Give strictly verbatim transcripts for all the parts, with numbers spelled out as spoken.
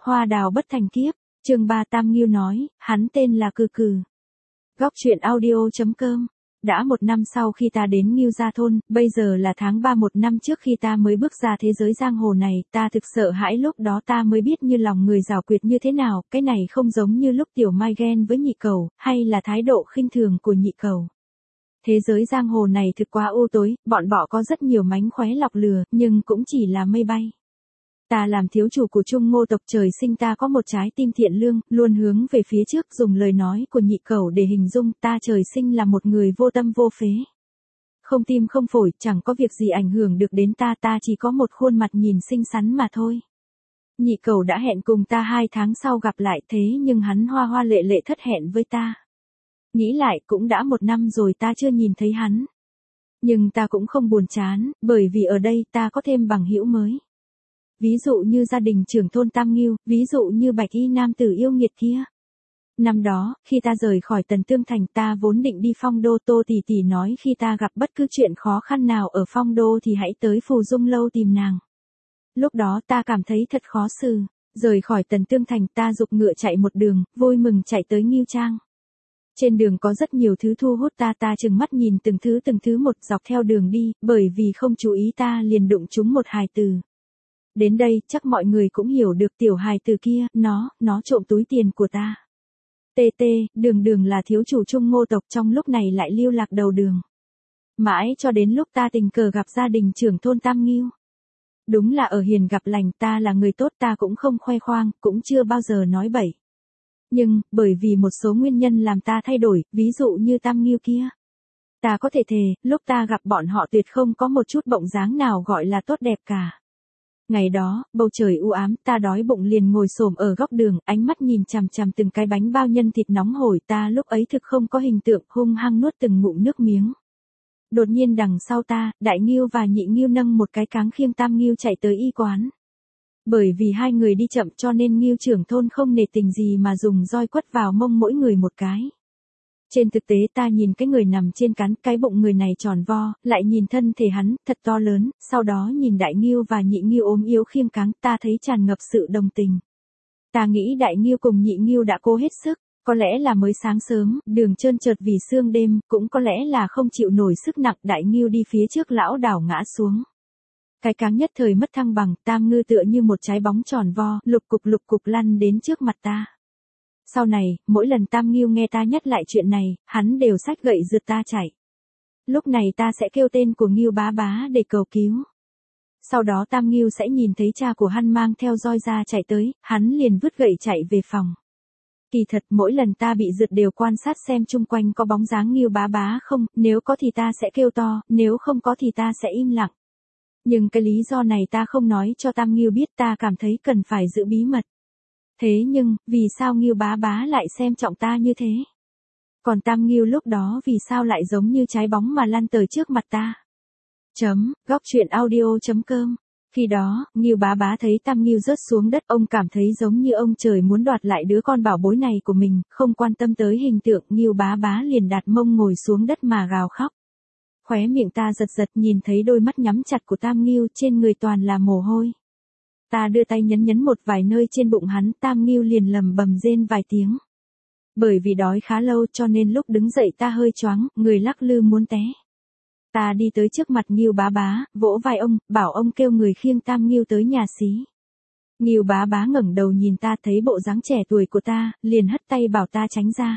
Hoa đào bất thành kiếp, chương ba Tam Ngưu nói, hắn tên là Cừ Cừ. Góc truyện audio chấm com. Đã một năm sau khi ta đến Ngưu Gia Thôn, bây giờ là tháng ba một năm trước khi ta mới bước ra thế giới giang hồ này, ta thực sợ hãi lúc đó ta mới biết như lòng người giảo quyệt như thế nào, cái này không giống như lúc Tiểu Mai ghen với Nhị Cẩu, hay là thái độ khinh thường của Nhị Cẩu. Thế giới giang hồ này thực quá u tối, bọn bọ có rất nhiều mánh khóe lọc lừa, nhưng cũng chỉ là mây bay. Ta làm thiếu chủ của Trung Ngô tộc, trời sinh ta có một trái tim thiện lương, luôn hướng về phía trước, dùng lời nói của Nhị Cẩu để hình dung, ta trời sinh là một người vô tâm vô phế. Không tim không phổi, chẳng có việc gì ảnh hưởng được đến ta, ta chỉ có một khuôn mặt nhìn xinh xắn mà thôi. Nhị Cẩu đã hẹn cùng ta hai tháng sau gặp lại, thế nhưng hắn hoa hoa lệ lệ thất hẹn với ta. Nghĩ lại cũng đã một năm rồi ta chưa nhìn thấy hắn. Nhưng ta cũng không buồn chán, bởi vì ở đây ta có thêm bằng hữu mới. Ví dụ như gia đình trưởng thôn Tam Ngưu, ví dụ như bạch y nam tử yêu nghiệt kia. Năm đó, khi ta rời khỏi Tần Tương Thành, ta vốn định đi Phong Đô, Tô tỷ tỷ nói khi ta gặp bất cứ chuyện khó khăn nào ở Phong Đô thì hãy tới Phù Dung Lâu tìm nàng. Lúc đó ta cảm thấy thật khó xử, rời khỏi Tần Tương Thành ta giục ngựa chạy một đường, vui mừng chạy tới Ngưu Trang. Trên đường có rất nhiều thứ thu hút ta, ta trừng mắt nhìn từng thứ từng thứ một dọc theo đường đi, bởi vì không chú ý ta liền đụng trúng một hài tử. Đến đây, chắc mọi người cũng hiểu được tiểu hài tử kia, nó, nó trộm túi tiền của ta. Tê tê, đường đường là thiếu chủ Trung Ngô tộc, trong lúc này lại lưu lạc đầu đường. Mãi cho đến lúc ta tình cờ gặp gia đình trưởng thôn Tam Ngưu. Đúng là ở hiền gặp lành, ta là người tốt, ta cũng không khoe khoang, cũng chưa bao giờ nói bậy. Nhưng, bởi vì một số nguyên nhân làm ta thay đổi, ví dụ như Tam Ngưu kia. Ta có thể thề, lúc ta gặp bọn họ tuyệt không có một chút bộng dáng nào gọi là tốt đẹp cả. Ngày đó, bầu trời u ám, ta đói bụng liền ngồi xổm ở góc đường, ánh mắt nhìn chằm chằm từng cái bánh bao nhân thịt nóng hổi, ta lúc ấy thực không có hình tượng, hung hăng nuốt từng ngụm nước miếng. Đột nhiên đằng sau ta, Đại Ngưu và Nhị Ngưu nâng một cái cáng khiêng Tam Ngưu chạy tới y quán. Bởi vì hai người đi chậm cho nên Ngưu trưởng thôn không nể tình gì mà dùng roi quất vào mông mỗi người một cái. Trên thực tế ta nhìn cái người nằm trên cán, cái bụng người này tròn vo, lại nhìn thân thể hắn, thật to lớn, sau đó nhìn Đại Ngưu và Nhị Ngưu ốm yếu khiêng cáng, ta thấy tràn ngập sự đồng tình. Ta nghĩ Đại Ngưu cùng Nhị Ngưu đã cố hết sức, có lẽ là mới sáng sớm, đường trơn trượt vì sương đêm, cũng có lẽ là không chịu nổi sức nặng, Đại Ngưu đi phía trước lão đảo ngã xuống. Cái cáng nhất thời mất thăng bằng, Tam Ngưu tựa như một trái bóng tròn vo, lục cục lục cục lăn đến trước mặt ta. Sau này, mỗi lần Tam Ngưu nghe ta nhắc lại chuyện này, hắn đều xách gậy rượt ta chạy. Lúc này ta sẽ kêu tên của Ngưu bá bá để cầu cứu. Sau đó Tam Ngưu sẽ nhìn thấy cha của hắn mang theo roi ra chạy tới, hắn liền vứt gậy chạy về phòng. Kỳ thật mỗi lần ta bị rượt đều quan sát xem chung quanh có bóng dáng Ngưu bá bá không, nếu có thì ta sẽ kêu to, nếu không có thì ta sẽ im lặng. Nhưng cái lý do này ta không nói cho Tam Ngưu biết, ta cảm thấy cần phải giữ bí mật. Thế nhưng, vì sao Ngưu bá bá lại xem trọng ta như thế? Còn Tam Ngưu lúc đó vì sao lại giống như trái bóng mà lăn tới trước mặt ta? Chấm, góc truyện audio chấm com. Khi đó, Ngưu bá bá thấy Tam Ngưu rớt xuống đất, ông cảm thấy giống như ông trời muốn đoạt lại đứa con bảo bối này của mình, không quan tâm tới hình tượng, Ngưu bá bá liền đặt mông ngồi xuống đất mà gào khóc. Khóe miệng ta giật giật nhìn thấy đôi mắt nhắm chặt của Tam Ngưu, trên người toàn là mồ hôi. Ta đưa tay nhấn nhấn một vài nơi trên bụng hắn, Tam Ngưu liền lầm bầm rên vài tiếng. Bởi vì đói khá lâu cho nên lúc đứng dậy ta hơi choáng, người lắc lư muốn té. Ta đi tới trước mặt Ngưu bá bá, vỗ vai ông, bảo ông kêu người khiêng Tam Ngưu tới nhà xí. Ngưu bá bá ngẩng đầu nhìn ta, thấy bộ dáng trẻ tuổi của ta, liền hất tay bảo ta tránh ra.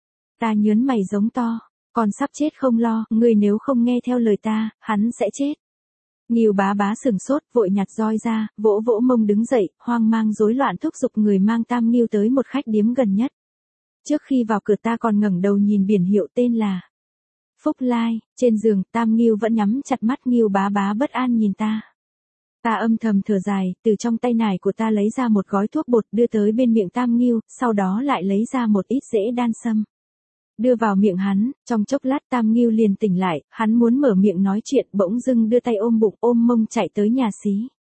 Ta nhớn mày giống to, còn sắp chết không lo, người nếu không nghe theo lời ta, hắn sẽ chết. Ngưu bá bá sừng sốt, vội nhặt roi ra, vỗ vỗ mông đứng dậy, hoang mang rối loạn thúc giục người mang Tam Ngưu tới một khách điếm gần nhất. Trước khi vào cửa ta còn ngẩng đầu nhìn biển hiệu tên là Phúc Lai, trên giường, Tam Ngưu vẫn nhắm chặt mắt, Ngưu bá bá bất an nhìn ta. Ta âm thầm thở dài, từ trong tay nải của ta lấy ra một gói thuốc bột đưa tới bên miệng Tam Ngưu, sau đó lại lấy ra một ít rễ đan sâm. Đưa vào miệng hắn, trong chốc lát Tam Ngưu liền tỉnh lại, hắn muốn mở miệng nói chuyện, bỗng dưng đưa tay ôm bụng ôm mông chạy tới nhà xí.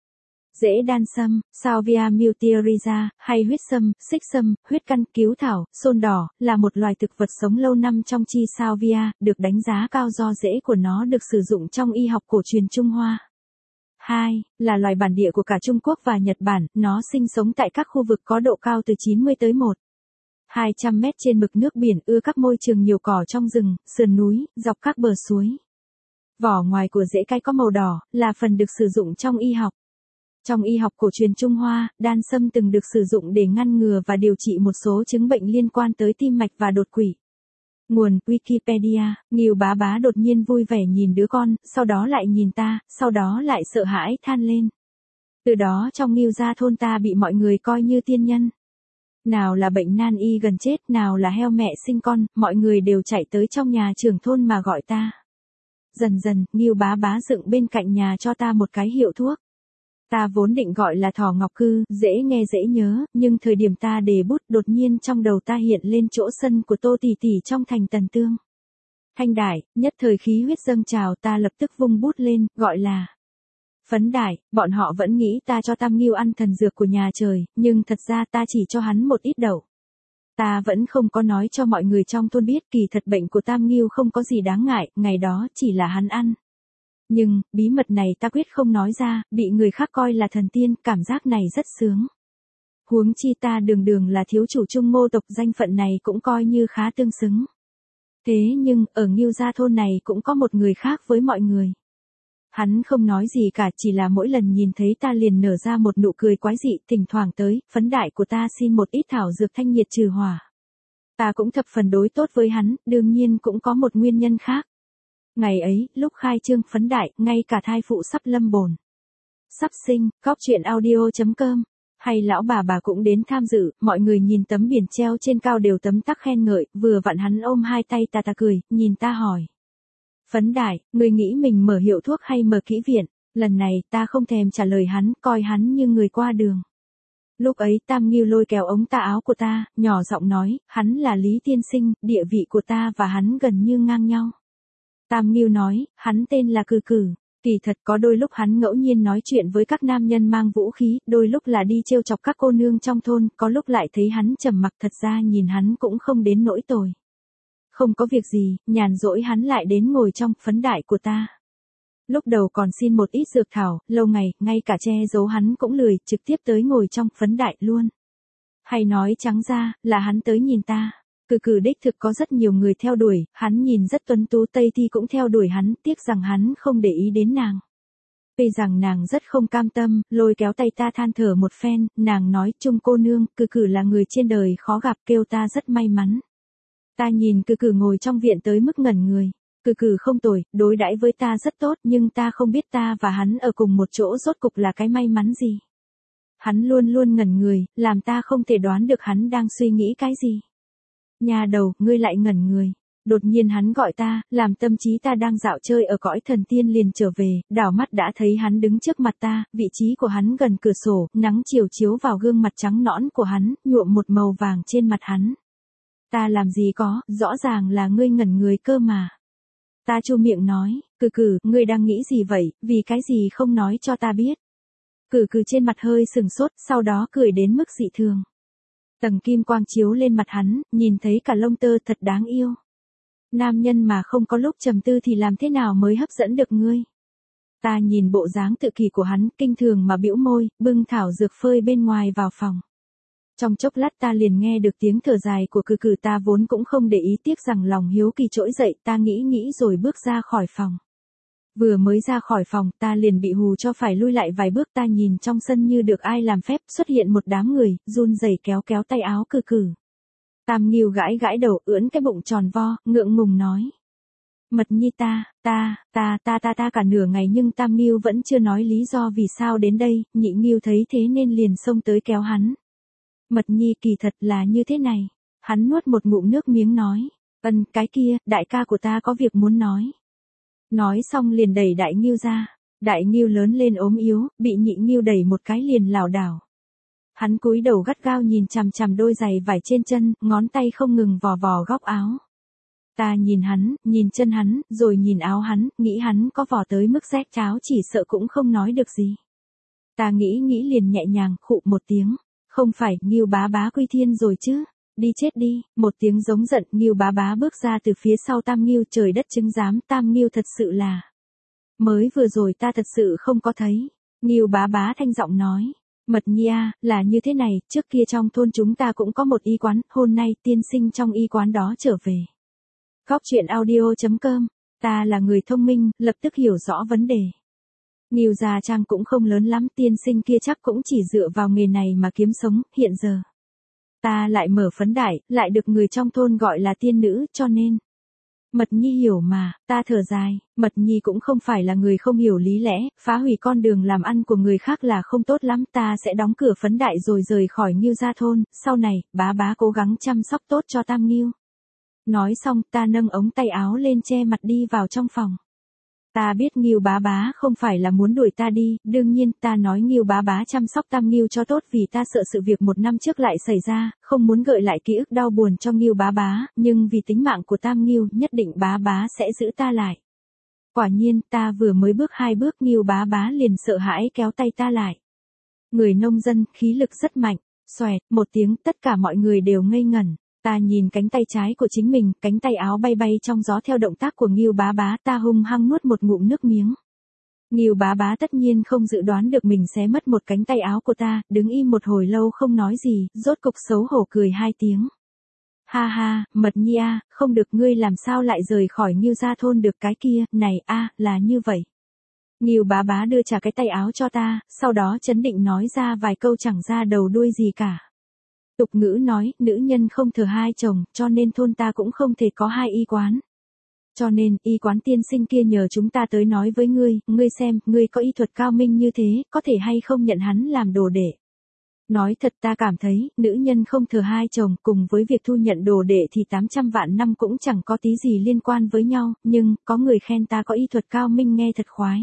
Rễ đan sâm, Salvia mutiariza, hay huyết sâm, xích sâm, huyết căn, cứu thảo, xôn đỏ, là một loài thực vật sống lâu năm trong chi Salvia, được đánh giá cao do rễ của nó được sử dụng trong y học cổ truyền Trung Hoa. Hai, là loài bản địa của cả Trung Quốc và Nhật Bản, nó sinh sống tại các khu vực có độ cao từ chín mươi tới một phẩy hai trăm mét trên mực nước biển, ưa các môi trường nhiều cỏ trong rừng, sườn núi, dọc các bờ suối. Vỏ ngoài của rễ cây có màu đỏ, là phần được sử dụng trong y học. Trong y học cổ truyền Trung Hoa, đan sâm từng được sử dụng để ngăn ngừa và điều trị một số chứng bệnh liên quan tới tim mạch và đột quỵ. Nguồn Wikipedia. Ngưu Bá Bá đột nhiên vui vẻ nhìn đứa con, sau đó lại nhìn ta, sau đó lại sợ hãi than lên. Từ đó trong Ngưu gia thôn ta bị mọi người coi như tiên nhân. Nào là bệnh nan y gần chết, nào là heo mẹ sinh con, mọi người đều chạy tới trong nhà trưởng thôn mà gọi ta. Dần dần, Ngưu Bá Bá dựng bên cạnh nhà cho ta một cái hiệu thuốc. Ta vốn định gọi là Thỏ Ngọc Cư, dễ nghe dễ nhớ, nhưng thời điểm ta đề bút đột nhiên trong đầu ta hiện lên chỗ sân của Tô Tỷ Tỷ trong thành Tần Tương. Thanh Đại, nhất thời khí huyết dâng trào, ta lập tức vung bút lên, gọi là Phấn Đại. Bọn họ vẫn nghĩ ta cho Tam Ngưu ăn thần dược của nhà trời, nhưng thật ra ta chỉ cho hắn một ít đậu. Ta vẫn không có nói cho mọi người trong thôn biết, kỳ thật bệnh của Tam Ngưu không có gì đáng ngại, ngày đó chỉ là hắn ăn. Nhưng, bí mật này ta quyết không nói ra, bị người khác coi là thần tiên, cảm giác này rất sướng. Huống chi ta đường đường là thiếu chủ Trung Mô tộc, danh phận này cũng coi như khá tương xứng. Thế nhưng, ở Ngưu gia thôn này cũng có một người khác với mọi người. Hắn không nói gì cả, chỉ là mỗi lần nhìn thấy ta liền nở ra một nụ cười quái dị, thỉnh thoảng tới, Phấn Đại của ta xin một ít thảo dược thanh nhiệt trừ hỏa. Ta cũng thập phần đối tốt với hắn, đương nhiên cũng có một nguyên nhân khác. Ngày ấy, lúc khai trương Phấn Đại, ngay cả thai phụ sắp lâm bồn, sắp sinh, Góc Chuyện Audio chấm com, hay lão bà bà cũng đến tham dự, mọi người nhìn tấm biển treo trên cao đều tấm tắc khen ngợi, vừa vặn hắn ôm hai tay ta ta cười, nhìn ta hỏi. Phấn Đại, người nghĩ mình mở hiệu thuốc hay mở kỹ viện? Lần này ta không thèm trả lời hắn, coi hắn như người qua đường. Lúc ấy Tam Ngưu lôi kéo ống tà áo của ta, nhỏ giọng nói, hắn là Lý Tiên Sinh, địa vị của ta và hắn gần như ngang nhau. Tam Ngưu nói, hắn tên là Cừ Cừ. Kỳ thật có đôi lúc hắn ngẫu nhiên nói chuyện với các nam nhân mang vũ khí, đôi lúc là đi trêu chọc các cô nương trong thôn, có lúc lại thấy hắn trầm mặc, thật ra nhìn hắn cũng không đến nỗi tồi. Không có việc gì, nhàn rỗi hắn lại đến ngồi trong Phấn Đại của ta. Lúc đầu còn xin một ít dược thảo, lâu ngày, ngay cả che giấu hắn cũng lười, trực tiếp tới ngồi trong Phấn Đại luôn. Hay nói trắng ra, là hắn tới nhìn ta. Cừ Cừ đích thực có rất nhiều người theo đuổi, hắn nhìn rất tuấn tú, Tây Thi cũng theo đuổi hắn, tiếc rằng hắn không để ý đến nàng. Vì rằng nàng rất không cam tâm, lôi kéo tay ta than thở một phen, nàng nói, Trung cô nương, Cừ Cừ là người trên đời khó gặp, kêu ta rất may mắn. Ta nhìn Cừ Cừ ngồi trong viện tới mức ngẩn người. Cừ Cừ không tồi, đối đãi với ta rất tốt, nhưng ta không biết ta và hắn ở cùng một chỗ rốt cục là cái may mắn gì. Hắn luôn luôn ngẩn người, làm ta không thể đoán được hắn đang suy nghĩ cái gì. Nhà đầu, ngươi lại ngẩn người. Đột nhiên hắn gọi ta, làm tâm trí ta đang dạo chơi ở cõi thần tiên liền trở về, đảo mắt đã thấy hắn đứng trước mặt ta, vị trí của hắn gần cửa sổ, nắng chiều chiếu vào gương mặt trắng nõn của hắn, nhuộm một màu vàng trên mặt hắn. Ta làm gì có, rõ ràng là ngươi ngẩn người cơ mà. Ta chu miệng nói, Cừ Cừ, ngươi đang nghĩ gì vậy, vì cái gì không nói cho ta biết. Cừ Cừ trên mặt hơi sừng sốt, sau đó cười đến mức dị thường. Tầng kim quang chiếu lên mặt hắn, nhìn thấy cả lông tơ, thật đáng yêu. Nam nhân mà không có lúc trầm tư thì làm thế nào mới hấp dẫn được ngươi. Ta nhìn bộ dáng tự kỷ của hắn, kinh thường mà bĩu môi, bưng thảo dược phơi bên ngoài vào phòng. Trong chốc lát ta liền nghe được tiếng thở dài của Cừ Cừ, ta vốn cũng không để ý, tiếc rằng lòng hiếu kỳ trỗi dậy, ta nghĩ nghĩ rồi bước ra khỏi phòng. Vừa mới ra khỏi phòng, ta liền bị hù cho phải lui lại vài bước, ta nhìn trong sân như được ai làm phép, xuất hiện một đám người, run rẩy kéo kéo tay áo Cừ Cừ. Tam Ngưu gãi gãi đầu, ưỡn cái bụng tròn vo, ngượng ngùng nói. Mật nhi ta, ta, ta, ta ta ta cả nửa ngày nhưng Tam Ngưu vẫn chưa nói lý do vì sao đến đây, Nhị Ngưu thấy thế nên liền xông tới kéo hắn. Mật nhi, kỳ thật là như thế này. Hắn nuốt một ngụm nước miếng nói. Ân, cái kia, đại ca của ta có việc muốn nói. Nói xong liền đẩy Đại Ngưu ra. Đại Ngưu lớn lên ốm yếu, bị Nhị Ngưu đẩy một cái liền lảo đảo. Hắn cúi đầu gắt gao nhìn chằm chằm đôi giày vải trên chân, ngón tay không ngừng vò vò góc áo. Ta nhìn hắn, nhìn chân hắn, rồi nhìn áo hắn, nghĩ hắn có vò tới mức rách cháo chỉ sợ cũng không nói được gì. Ta nghĩ nghĩ liền nhẹ nhàng, khụ một tiếng. Không phải, Ngưu Bá Bá quy thiên rồi chứ. Đi chết đi, một tiếng giống giận, Ngưu Bá Bá bước ra từ phía sau Tam Ngưu, trời đất chứng giám, Tam Ngưu thật sự là. Mới vừa rồi ta thật sự không có thấy. Ngưu bá bá thanh giọng nói. Mật Nhi à, là như thế này, trước kia trong thôn chúng ta cũng có một y quán, hôm nay tiên sinh trong y quán đó trở về. Góc truyện audio.com, ta là người thông minh, lập tức hiểu rõ vấn đề. Ngưu gia trang cũng không lớn lắm, tiên sinh kia chắc cũng chỉ dựa vào nghề này mà kiếm sống, hiện giờ. Ta lại mở phấn đại, lại được người trong thôn gọi là tiên nữ, cho nên. Mật Nhi hiểu mà, ta thở dài, Mật Nhi cũng không phải là người không hiểu lý lẽ, phá hủy con đường làm ăn của người khác là không tốt lắm, ta sẽ đóng cửa phấn đại rồi rời khỏi Ngưu gia thôn, sau này, bá bá cố gắng chăm sóc tốt cho Tam Ngưu. Nói xong, ta nâng ống tay áo lên che mặt đi vào trong phòng. Ta biết Ngưu bá bá không phải là muốn đuổi ta đi, đương nhiên ta nói Ngưu bá bá chăm sóc Tam Ngưu cho tốt vì ta sợ sự việc một năm trước lại xảy ra, không muốn gợi lại ký ức đau buồn cho Ngưu bá bá, nhưng vì tính mạng của Tam Ngưu nhất định bá bá sẽ giữ ta lại. Quả nhiên ta vừa mới bước hai bước Ngưu bá bá liền sợ hãi kéo tay ta lại. Người nông dân khí lực rất mạnh, xoẹt một tiếng tất cả mọi người đều ngây ngẩn. Ta nhìn cánh tay trái của chính mình, cánh tay áo bay bay trong gió theo động tác của Ngưu bá bá, ta hung hăng nuốt một ngụm nước miếng. Ngưu bá bá tất nhiên không dự đoán được mình xé mất một cánh tay áo của ta, đứng im một hồi lâu không nói gì, rốt cục xấu hổ cười hai tiếng. Ha ha, Mật Nhi a, không được, ngươi làm sao lại rời khỏi Ngưu gia thôn được cái kia, này a, là như vậy. Ngưu bá bá đưa trả cái tay áo cho ta, sau đó chấn định nói ra vài câu chẳng ra đầu đuôi gì cả. Tục ngữ nói, nữ nhân không thờ hai chồng, cho nên thôn ta cũng không thể có hai y quán. Cho nên, y quán tiên sinh kia nhờ chúng ta tới nói với ngươi, ngươi xem, ngươi có y thuật cao minh như thế, có thể hay không nhận hắn làm đồ đệ. Nói thật ta cảm thấy, nữ nhân không thờ hai chồng, cùng với việc thu nhận đồ đệ thì tám trăm vạn năm cũng chẳng có tí gì liên quan với nhau, nhưng, có người khen ta có y thuật cao minh nghe thật khoái.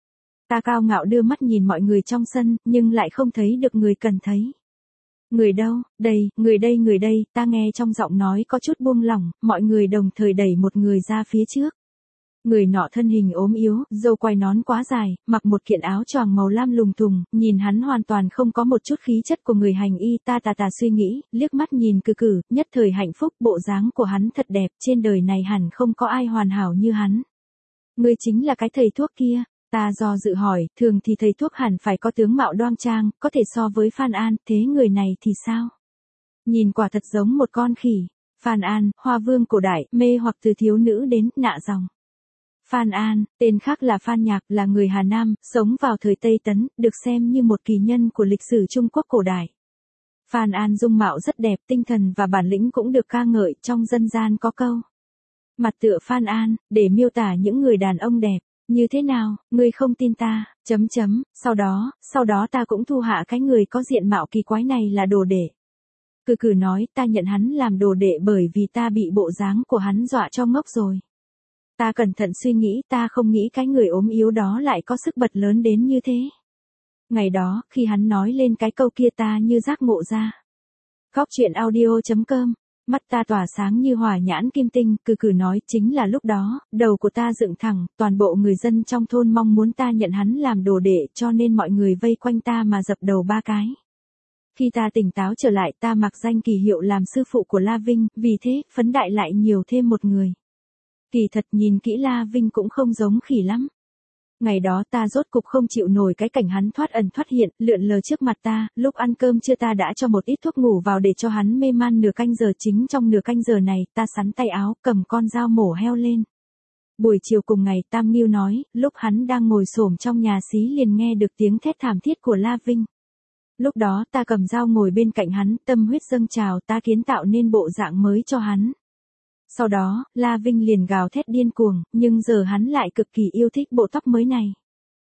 Ta cao ngạo đưa mắt nhìn mọi người trong sân, nhưng lại không thấy được người cần thấy. Người đâu, đây, người đây người đây, ta nghe trong giọng nói có chút buông lỏng, mọi người đồng thời đẩy một người ra phía trước. Người nọ thân hình ốm yếu, râu quai nón quá dài, mặc một kiện áo choàng màu lam lùng thùng, nhìn hắn hoàn toàn không có một chút khí chất của người hành y, ta tà tà suy nghĩ, liếc mắt nhìn cừ cừ, nhất thời hạnh phúc, bộ dáng của hắn thật đẹp, trên đời này hẳn không có ai hoàn hảo như hắn. Ngươi chính là cái thầy thuốc kia. Ta do dự hỏi, thường thì thầy thuốc hẳn phải có tướng mạo đoan trang, có thể so với Phan An, thế người này thì sao? Nhìn quả thật giống một con khỉ. Phan An, hoa vương cổ đại, mê hoặc từ thiếu nữ đến nạ dòng. Phan An, tên khác là Phan Nhạc, là người Hà Nam, sống vào thời Tây Tấn, được xem như một kỳ nhân của lịch sử Trung Quốc cổ đại. Phan An dung mạo rất đẹp, tinh thần và bản lĩnh cũng được ca ngợi, trong dân gian có câu. Mặt tựa Phan An, để miêu tả những người đàn ông đẹp. Như thế nào, ngươi không tin ta, chấm chấm, sau đó, sau đó ta cũng thu hạ cái người có diện mạo kỳ quái này là đồ đệ. Cừ cừ nói, ta nhận hắn làm đồ đệ bởi vì ta bị bộ dáng của hắn dọa cho ngốc rồi. Ta cẩn thận suy nghĩ, ta không nghĩ cái người ốm yếu đó lại có sức bật lớn đến như thế. Ngày đó, khi hắn nói lên cái câu kia ta như giác ngộ ra. Góc truyện audio.com, mắt ta tỏa sáng như hỏa nhãn kim tinh, cừ cừ nói, chính là lúc đó, đầu của ta dựng thẳng, toàn bộ người dân trong thôn mong muốn ta nhận hắn làm đồ đệ, cho nên mọi người vây quanh ta mà dập đầu ba cái. Khi ta tỉnh táo trở lại, ta mặc danh kỳ hiệu làm sư phụ của La Vinh, vì thế, phấn đại lại nhiều thêm một người. Kỳ thật nhìn kỹ La Vinh cũng không giống khỉ lắm. Ngày đó ta rốt cục không chịu nổi cái cảnh hắn thoát ẩn thoát hiện, lượn lờ trước mặt ta, lúc ăn cơm trưa ta đã cho một ít thuốc ngủ vào để cho hắn mê man nửa canh giờ, chính trong nửa canh giờ này, ta sắn tay áo, cầm con dao mổ heo lên. Buổi chiều cùng ngày, Tam Ngưu nói, lúc hắn đang ngồi xổm trong nhà xí liền nghe được tiếng thét thảm thiết của La Vinh. Lúc đó ta cầm dao ngồi bên cạnh hắn, tâm huyết dâng trào, ta kiến tạo nên bộ dạng mới cho hắn. Sau đó, La Vinh liền gào thét điên cuồng, nhưng giờ hắn lại cực kỳ yêu thích bộ tóc mới này.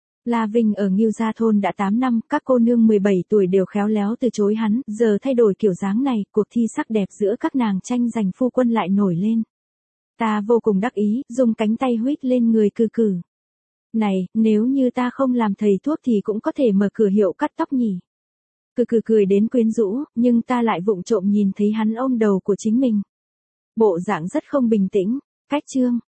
La Vinh ở Ngưu Gia thôn đã tám năm, các cô nương mười bảy tuổi đều khéo léo từ chối hắn, giờ thay đổi kiểu dáng này, cuộc thi sắc đẹp giữa các nàng tranh giành phu quân lại nổi lên. Ta vô cùng đắc ý, dùng cánh tay huýt lên người cừ cừ. Này, nếu như ta không làm thầy thuốc thì cũng có thể mở cửa hiệu cắt tóc nhỉ. Cừ cừ cười đến quyến rũ, nhưng ta lại vụng trộm nhìn thấy hắn ôm đầu của chính mình. Bộ dạng rất không bình tĩnh. Cách chương